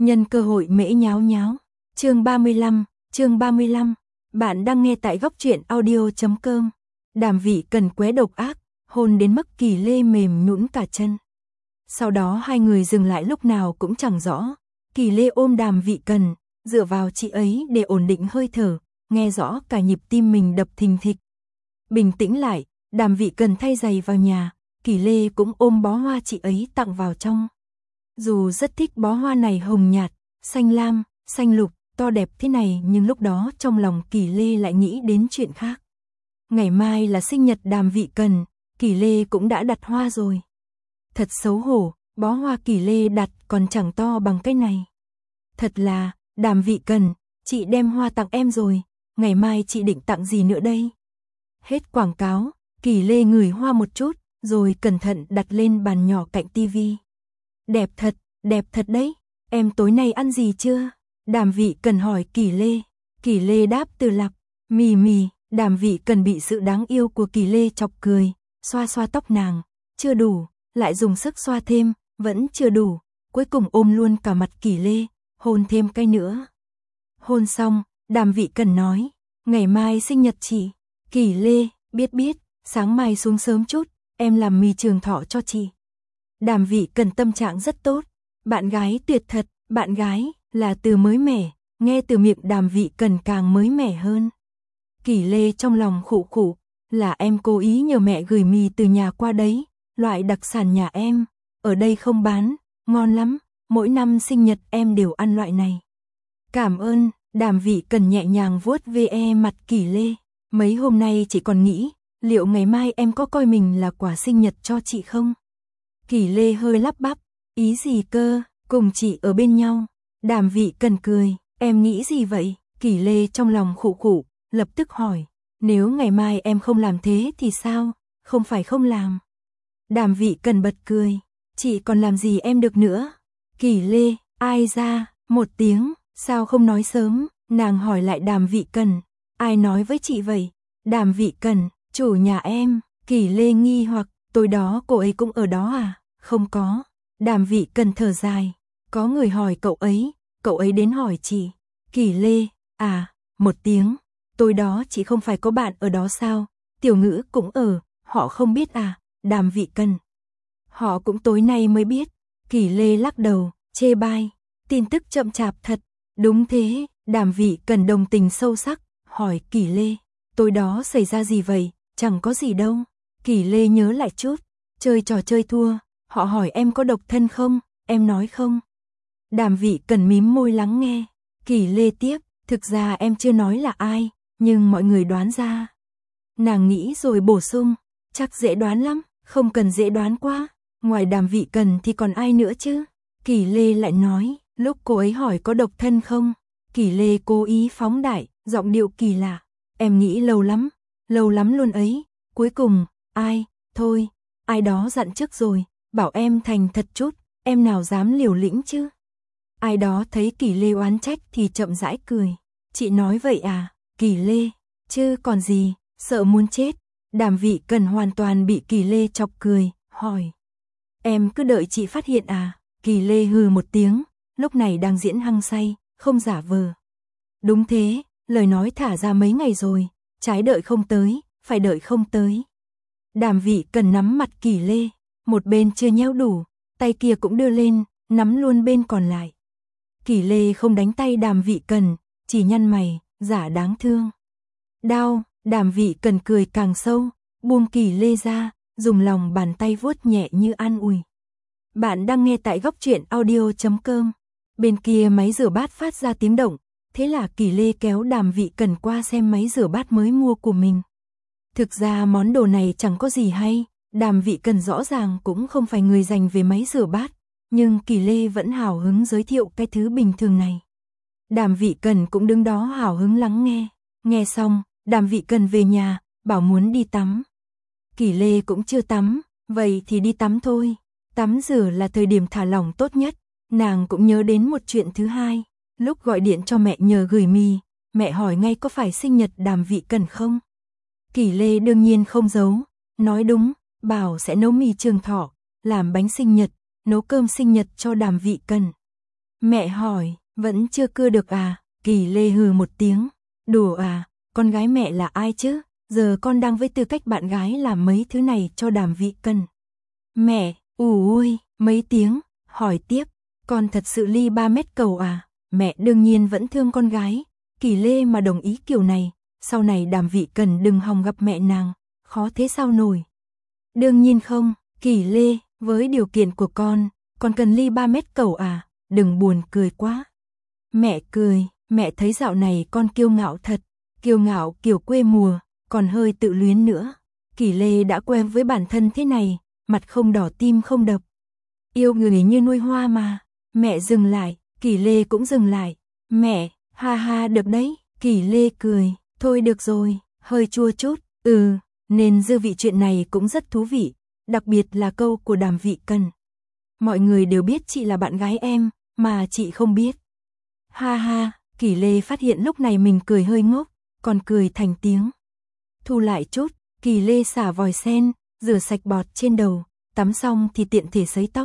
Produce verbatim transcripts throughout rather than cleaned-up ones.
Nhân cơ hội mễ nháo nháo. Chương ba mươi lăm, chương ba mươi lăm. Bạn đang nghe tại góc truyện audio chấm com. Đàm Vị Cần quế độc ác, hôn đến mức Kỳ Lê mềm nhũn cả chân. Sau đó hai người dừng lại lúc nào cũng chẳng rõ. Kỳ Lê ôm Đàm Vị Cần, dựa vào chị ấy để ổn định hơi thở, nghe rõ cả nhịp tim mình đập thình thịch. Bình tĩnh lại, Đàm Vị Cần thay giày vào nhà, Kỳ Lê cũng ôm bó hoa chị ấy tặng vào trong. Dù rất thích bó hoa này hồng nhạt, xanh lam, xanh lục, to đẹp thế này, nhưng lúc đó trong lòng Kỳ Lê lại nghĩ đến chuyện khác. Ngày mai là sinh nhật Đàm Vị Cần, Kỳ Lê cũng đã đặt hoa rồi. Thật xấu hổ, bó hoa Kỳ Lê đặt còn chẳng to bằng cái này. Thật là, Đàm Vị Cần, chị đem hoa tặng em rồi, ngày mai chị định tặng gì nữa đây? Hết quảng cáo, Kỳ Lê ngửi hoa một chút, rồi cẩn thận đặt lên bàn nhỏ cạnh tivi. Đẹp thật, đẹp thật đấy, em tối nay ăn gì chưa? Đàm Vị Cần hỏi Kỳ Lê. Kỳ Lê đáp từ lặp, mì mì. Đàm Vị Cần bị sự đáng yêu của Kỳ Lê chọc cười, xoa xoa tóc nàng, chưa đủ, lại dùng sức xoa thêm, vẫn chưa đủ, cuối cùng ôm luôn cả mặt Kỳ Lê, hôn thêm cái nữa. Hôn xong, Đàm Vị Cần nói, ngày mai sinh nhật chị. Kỳ Lê, biết biết, sáng mai xuống sớm chút, em làm mì trường thọ cho chị. Đàm Vị Cần tâm trạng rất tốt, bạn gái tuyệt thật, bạn gái là từ mới mẻ, nghe từ miệng Đàm Vị Cần càng mới mẻ hơn. Kỳ Lê trong lòng khụ khụ, là em cố ý nhờ mẹ gửi mì từ nhà qua đấy, loại đặc sản nhà em, ở đây không bán, ngon lắm, mỗi năm sinh nhật em đều ăn loại này. Cảm ơn, Đàm Vị Cần nhẹ nhàng vuốt ve mặt Kỳ Lê, mấy hôm nay chị còn nghĩ, liệu ngày mai em có coi mình là quà sinh nhật cho chị không? Kỳ Lê hơi lắp bắp, ý gì cơ, cùng chị ở bên nhau. Đàm Vị Cần cười, em nghĩ gì vậy? Kỳ Lê trong lòng khụ khụ, lập tức hỏi, nếu ngày mai em không làm thế thì sao, không phải không làm. Đàm Vị Cần bật cười, chị còn làm gì em được nữa. Kỳ Lê, ai ra, một tiếng, sao không nói sớm, nàng hỏi lại Đàm Vị Cần, ai nói với chị vậy. Đàm Vị Cần, chủ nhà em. Kỳ Lê nghi hoặc, tối đó cô ấy cũng ở đó à, không có. Đàm Vị Cần thở dài, có người hỏi cậu ấy, cậu ấy đến hỏi chị. Kỳ Lê, à, một tiếng. Tối đó chị không phải có bạn ở đó sao, Tiểu Ngữ cũng ở, họ không biết à. Đàm Vị Cần, họ cũng tối nay mới biết. Kỳ Lê lắc đầu, chê bai, tin tức chậm chạp thật. Đúng thế, Đàm Vị Cần đồng tình sâu sắc, hỏi Kỳ Lê, tối đó xảy ra gì vậy, chẳng có gì đâu. Kỳ Lê nhớ lại chút, chơi trò chơi thua, họ hỏi em có độc thân không, em nói không. Đàm Vị Cần mím môi lắng nghe. Kỳ Lê tiếp, thực ra em chưa nói là ai, nhưng mọi người đoán ra. Nàng nghĩ rồi bổ sung, chắc dễ đoán lắm, không cần dễ đoán quá, ngoài Đàm Vị Cần thì còn ai nữa chứ. Kỳ Lê lại nói, lúc cô ấy hỏi có độc thân không, Kỳ Lê cố ý phóng đại, giọng điệu kỳ lạ, em nghĩ lâu lắm, lâu lắm luôn ấy. Cuối cùng, ai, thôi, ai đó dặn trước rồi, bảo em thành thật chút, em nào dám liều lĩnh chứ. Ai đó thấy Kỳ Lê oán trách thì chậm rãi cười, chị nói vậy à. Kỳ Lê, chứ còn gì, sợ muốn chết. Đàm Vị Cần hoàn toàn bị Kỳ Lê chọc cười, hỏi, em cứ đợi chị phát hiện à. Kỳ Lê hừ một tiếng, lúc này đang diễn hăng say, không giả vờ. Đúng thế, lời nói thả ra mấy ngày rồi, trái đợi không tới, phải đợi không tới. Đàm Vị Cần nắm mặt Kỳ Lê, một bên chưa nhéo đủ, tay kia cũng đưa lên, nắm luôn bên còn lại. Kỳ Lê không đánh tay Đàm Vị Cần, chỉ nhăn mày, giả đáng thương. Đau. Đàm Vị Cần cười càng sâu, buông Kỳ Lê ra, dùng lòng bàn tay vuốt nhẹ như an ủi. Bạn đang nghe tại góc truyện audio chấm com. Bên kia máy rửa bát phát ra tiếng động, thế là Kỳ Lê kéo Đàm Vị Cần qua xem máy rửa bát mới mua của mình. Thực ra món đồ này chẳng có gì hay, Đàm Vị Cần rõ ràng cũng không phải người dành về máy rửa bát, nhưng Kỳ Lê vẫn hào hứng giới thiệu cái thứ bình thường này. Đàm Vị Cần cũng đứng đó hào hứng lắng nghe, nghe xong, Đàm Vị Cần về nhà, bảo muốn đi tắm. Kỳ Lê cũng chưa tắm, vậy thì đi tắm thôi. Tắm rửa là thời điểm thả lỏng tốt nhất. Nàng cũng nhớ đến một chuyện thứ hai. Lúc gọi điện cho mẹ nhờ gửi mì, mẹ hỏi ngay có phải sinh nhật Đàm Vị Cần không. Kỳ Lê đương nhiên không giấu, nói đúng, bảo sẽ nấu mì trường thọ, làm bánh sinh nhật, nấu cơm sinh nhật cho Đàm Vị Cần. Mẹ hỏi, vẫn chưa cưa được à? Kỳ Lê hừ một tiếng, đùa à, con gái mẹ là ai chứ? Giờ con đang với tư cách bạn gái làm mấy thứ này cho Đàm Vị Cần. Mẹ, ù ui, mấy tiếng, hỏi tiếp, con thật sự ly ba mét cầu à? Mẹ đương nhiên vẫn thương con gái, Kỳ Lê mà đồng ý kiểu này, sau này Đàm Vị Cần đừng hòng gặp mẹ nàng, khó thế sao nổi. Đương nhiên không, Kỳ Lê, với điều kiện của con, con cần ly ba mét cầu à? Đừng buồn cười quá. Mẹ cười, mẹ thấy dạo này con kiêu ngạo thật, kiêu ngạo kiểu quê mùa, còn hơi tự luyến nữa. Kỳ Lê đã quen với bản thân thế này, mặt không đỏ tim không đập. Yêu người như nuôi hoa mà. Mẹ dừng lại, Kỳ Lê cũng dừng lại. Mẹ, ha ha được đấy, Kỳ Lê cười, thôi được rồi, hơi chua chút, ừ, nên dư vị chuyện này cũng rất thú vị, đặc biệt là câu của Đàm Vị Cần. Mọi người đều biết chị là bạn gái em, mà chị không biết. Ha ha, Kỳ Lê phát hiện lúc này mình cười hơi ngốc, còn cười thành tiếng. Thu lại chút, Kỳ Lê xả vòi sen, rửa sạch bọt trên đầu, tắm xong thì tiện thể sấy tóc.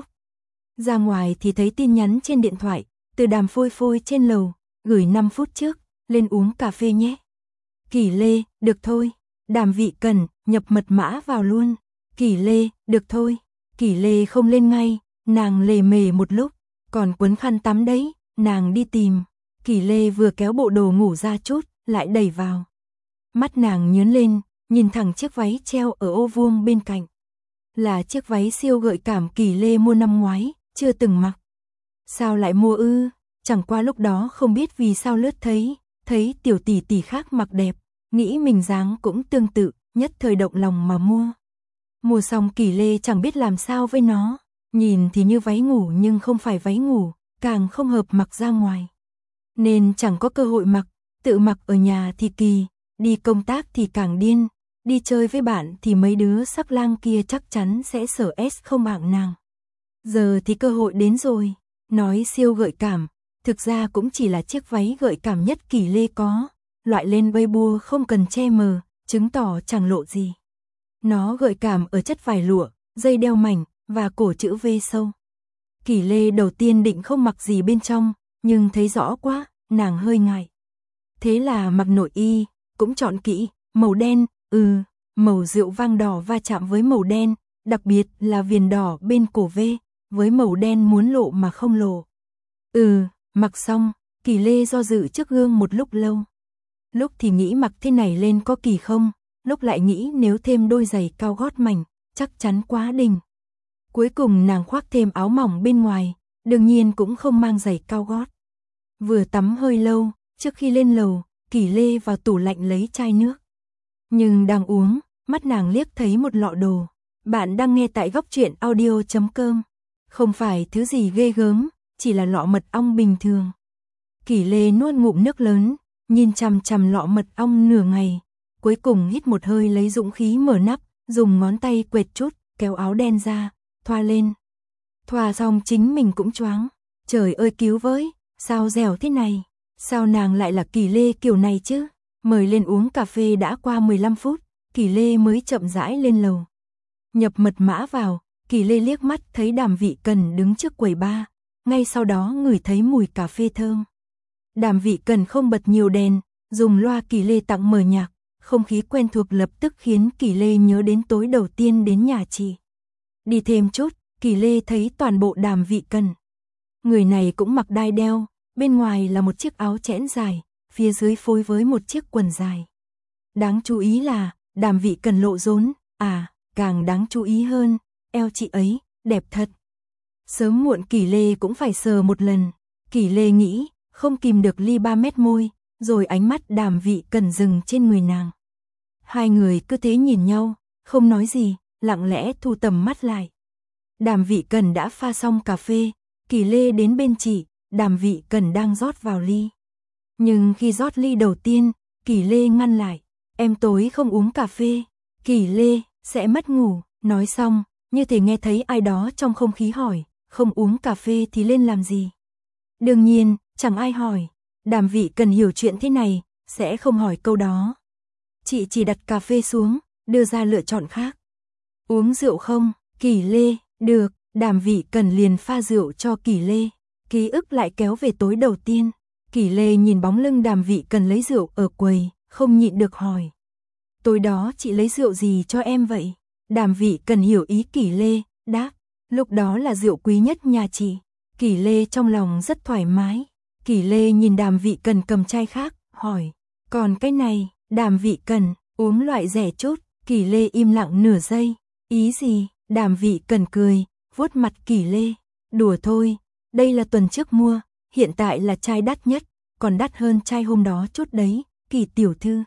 Ra ngoài thì thấy tin nhắn trên điện thoại, từ Đàm Phôi Phôi trên lầu, gửi năm phút trước, lên uống cà phê nhé. Kỳ Lê, được thôi. Đàm Vị Cần, nhập mật mã vào luôn. Kỳ Lê, được thôi. Kỳ Lê không lên ngay, nàng lề mề một lúc, còn quấn khăn tắm đấy, nàng đi tìm. Kỳ Lê vừa kéo bộ đồ ngủ ra chút, lại đẩy vào. Mắt nàng nhướng lên, nhìn thẳng chiếc váy treo ở ô vuông bên cạnh. Là chiếc váy siêu gợi cảm Kỳ Lê mua năm ngoái, chưa từng mặc. Sao lại mua ư? Chẳng qua lúc đó không biết vì sao lướt thấy, thấy tiểu tỷ tỷ khác mặc đẹp, nghĩ mình dáng cũng tương tự, nhất thời động lòng mà mua. Mua xong Kỳ Lê chẳng biết làm sao với nó, nhìn thì như váy ngủ nhưng không phải váy ngủ, càng không hợp mặc ra ngoài. Nên chẳng có cơ hội mặc, tự mặc ở nhà thì kỳ, đi công tác thì càng điên, đi chơi với bạn thì mấy đứa sắc lang kia chắc chắn sẽ sở S không hạng nàng. Giờ thì cơ hội đến rồi, nói siêu gợi cảm, thực ra cũng chỉ là chiếc váy gợi cảm nhất Kỳ Lê có, loại lên Weibo không cần che mờ, chứng tỏ chẳng lộ gì. Nó gợi cảm ở chất vải lụa, dây đeo mảnh và cổ chữ V sâu. Kỳ Lê đầu tiên định không mặc gì bên trong, nhưng thấy rõ quá, nàng hơi ngại. Thế là mặc nội y, cũng chọn kỹ, màu đen, ừ, màu rượu vang đỏ va chạm với màu đen, đặc biệt là viền đỏ bên cổ V, với màu đen muốn lộ mà không lộ. Ừ, mặc xong, Kỳ Lê do dự trước gương một lúc lâu. Lúc thì nghĩ mặc thế này lên có kỳ không, lúc lại nghĩ nếu thêm đôi giày cao gót mảnh, chắc chắn quá đỉnh. Cuối cùng nàng khoác thêm áo mỏng bên ngoài, đương nhiên cũng không mang giày cao gót. Vừa tắm hơi lâu, trước khi lên lầu, Kỳ Lê vào tủ lạnh lấy chai nước. Nhưng đang uống, mắt nàng liếc thấy một lọ đồ. Bạn đang nghe tại góc truyện audio chấm com. Không phải thứ gì ghê gớm, chỉ là lọ mật ong bình thường. Kỳ Lê nuốt ngụm nước lớn, nhìn chằm chằm lọ mật ong nửa ngày, cuối cùng hít một hơi lấy dũng khí mở nắp, dùng ngón tay quệt chút, kéo áo đen ra, thoa lên. Thoa xong chính mình cũng choáng. Trời ơi cứu với, sao dẻo thế này? Sao nàng lại là Kỳ Lê kiểu này chứ? Mời lên uống cà phê đã qua mười lăm phút, Kỳ Lê mới chậm rãi lên lầu. Nhập mật mã vào, Kỳ Lê liếc mắt thấy Đàm Vị Cần đứng trước quầy bar, ngay sau đó ngửi thấy mùi cà phê thơm. Đàm Vị Cần không bật nhiều đèn, dùng loa Kỳ Lê tặng mở nhạc, không khí quen thuộc lập tức khiến Kỳ Lê nhớ đến tối đầu tiên đến nhà chị. Đi thêm chút, Kỳ Lê thấy toàn bộ Đàm Vị Cần. Người này cũng mặc đai đeo, bên ngoài là một chiếc áo chẽn dài, phía dưới phối với một chiếc quần dài. Đáng chú ý là, Đàm Vị Cần lộ rốn, à, càng đáng chú ý hơn, eo chị ấy, đẹp thật. Sớm muộn Kỳ Lê cũng phải sờ một lần. Kỳ Lê nghĩ, không kìm được ly ba mét môi, rồi ánh mắt Đàm Vị Cần dừng trên người nàng. Hai người cứ thế nhìn nhau, không nói gì, lặng lẽ thu tầm mắt lại. Đàm Vị Cần đã pha xong cà phê, Kỳ Lê đến bên chị, Đàm Vị Cần đang rót vào ly. Nhưng khi rót ly đầu tiên, Kỳ Lê ngăn lại, em tối không uống cà phê. Kỳ Lê, sẽ mất ngủ, nói xong, như thể nghe thấy ai đó trong không khí hỏi, không uống cà phê thì lên làm gì? Đương nhiên, chẳng ai hỏi, Đàm Vị Cần hiểu chuyện thế này, sẽ không hỏi câu đó. Chị chỉ đặt cà phê xuống, đưa ra lựa chọn khác. Uống rượu không? Kỳ Lê, được, Đàm Vị Cần liền pha rượu cho Kỳ Lê. ký ức lại kéo về tối đầu tiên. Kỷ Lê nhìn bóng lưng Đàm Vị Cần lấy rượu ở quầy, không nhịn được hỏi. Tối đó chị lấy rượu gì cho em vậy? Đàm Vị Cần hiểu ý Kỷ Lê, đáp. Lúc đó là rượu quý nhất nhà chị. Kỷ Lê trong lòng rất thoải mái. Kỷ Lê nhìn Đàm Vị Cần cầm chai khác, hỏi. Còn cái này, Đàm Vị Cần, uống loại rẻ chút. Kỷ Lê im lặng nửa giây. Ý gì? Đàm Vị Cần cười, vuốt mặt Kỷ Lê. Đùa thôi, đây là tuần trước mua, hiện tại là chai đắt nhất, còn đắt hơn chai hôm đó chút đấy, Kỷ tiểu thư.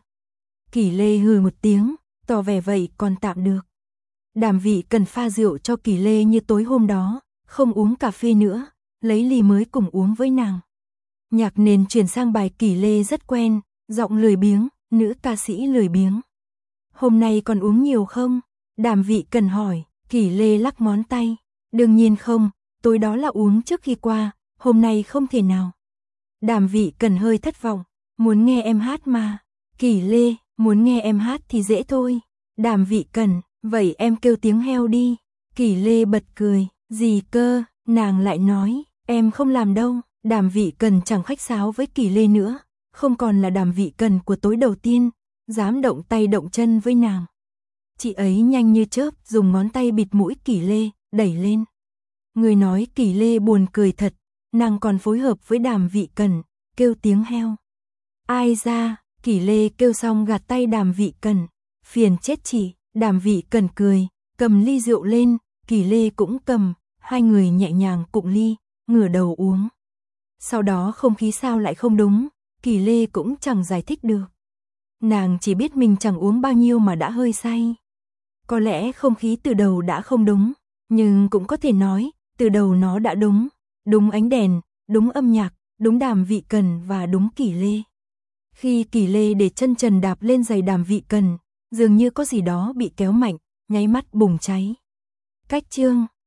Kỷ Lê hừ một tiếng, tỏ vẻ vậy còn tạm được. Đàm Vị Cần pha rượu cho Kỷ Lê như tối hôm đó, không uống cà phê nữa, lấy ly mới cùng uống với nàng. Nhạc nền chuyển sang bài Kỷ Lê rất quen, giọng lười biếng, nữ ca sĩ lười biếng. Hôm nay còn uống nhiều không? Đàm Vị Cần hỏi. Kỷ Lê lắc ngón tay. Đương nhiên không, tối đó là uống trước khi qua, hôm nay không thể nào. Đàm Vị Cần hơi thất vọng. Muốn nghe em hát mà. Kỷ Lê, muốn nghe em hát thì dễ thôi. Đàm Vị Cần, vậy em kêu tiếng heo đi. Kỷ Lê bật cười. Gì cơ? Nàng lại nói. Em không làm đâu. Đàm Vị Cần chẳng khách sáo với Kỷ Lê nữa. Không còn là Đàm Vị Cần của tối đầu tiên, dám động tay động chân với nàng. Chị ấy nhanh như chớp dùng ngón tay bịt mũi Kỷ Lê, đẩy lên. Người nói Kỷ Lê buồn cười thật, nàng còn phối hợp với Đàm Vị Cần, kêu tiếng heo. Ai ra? Kỷ Lê kêu xong gạt tay Đàm Vị Cần. Phiền chết chị. Đàm Vị Cần cười, cầm ly rượu lên, Kỷ Lê cũng cầm, hai người nhẹ nhàng cụng ly, ngửa đầu uống. Sau đó không khí sao lại không đúng, Kỷ Lê cũng chẳng giải thích được. Nàng chỉ biết mình chẳng uống bao nhiêu mà đã hơi say. Có lẽ không khí từ đầu đã không đúng, nhưng cũng có thể nói, từ đầu nó đã đúng. Đúng ánh đèn, đúng âm nhạc, đúng Đàm Vị Cần và đúng Kỷ Lê. Khi Kỷ Lê để chân trần đạp lên giày Đàm Vị Cần, dường như có gì đó bị kéo mạnh, nháy mắt bùng cháy. Cách chương